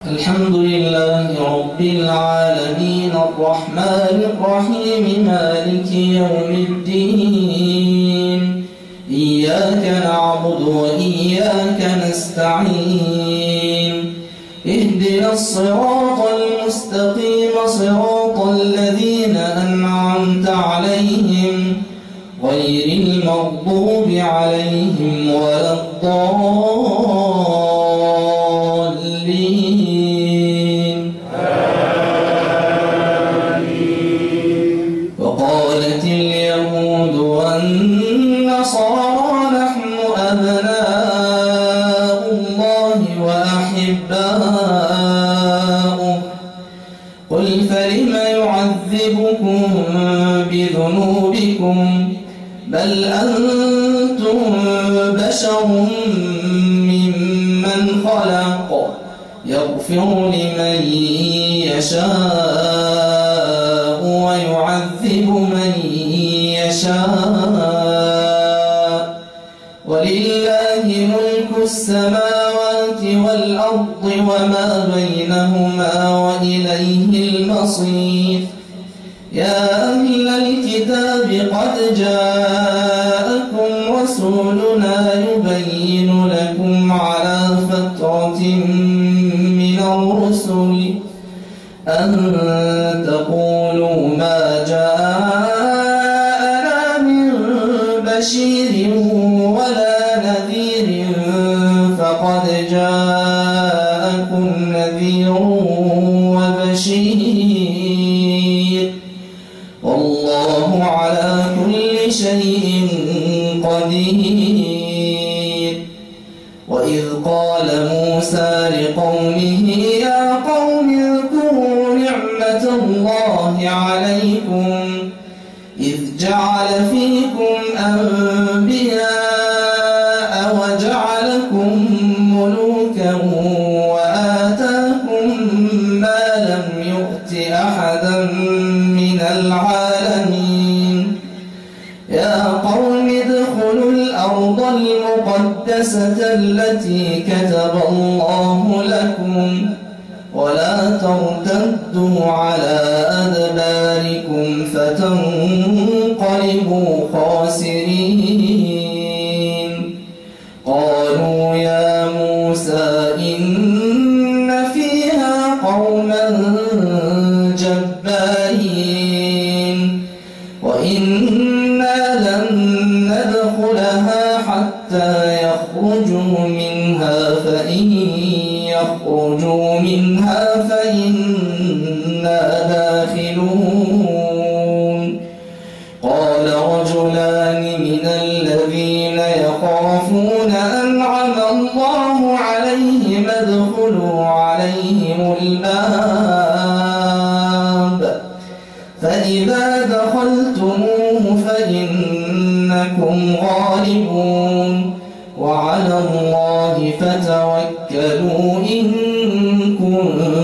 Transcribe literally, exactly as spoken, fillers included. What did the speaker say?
الحمد لله رب العالمين الرحمن الرحيم مالك يوم الدين إياك نعبد وإياك نستعين اهدنا الصراط المستقيم صراط الذين أنعمت عليهم غير المغضوب عليهم ولا الضالين آمين. وقالت اليهود والنصارى نحن أبناء الله وأحباؤه قل فلم يعذبكم بذنوبكم بل أنتم بشر ممن خلق يغفر لمن يشاء ويعذب من يشاء ولله ملك السماوات والأرض وما بينهما وإليه المصير. يا أهل الكتاب قد جاءكم رسولنا يبين لكم على فترة من الرسل أن تقولوا ما جاءنا من بشير ولا نذير فقد جاءكم نذير وبشير والله على كل شيء قدير. وإذ قال موسى لقومه يا قوم اذكروا نعمة الله عليكم إذ جعل فيكم أنبياء وجعلكم ملوكا وآتاكم ما لم يؤت أحدا من العالمين. يا قوم ادخلوا الأرض المقدسة التي كتب الله لكم ولا ترتدوا على أدباركم فتنقلبوا خاسرين. قالوا يا موسى إن فيها قوما جبارين وإنا لن ندخلها حتى يخرجوا منها فإن يخرجوا منها فإنا داخلون. قال رجلان من الذين يخافون أنعم الله عليهم ادخلوا عليهم الباب فإذا دخلتموه فإنكم غالبون وعلى الله فتوكلوا إن كنتم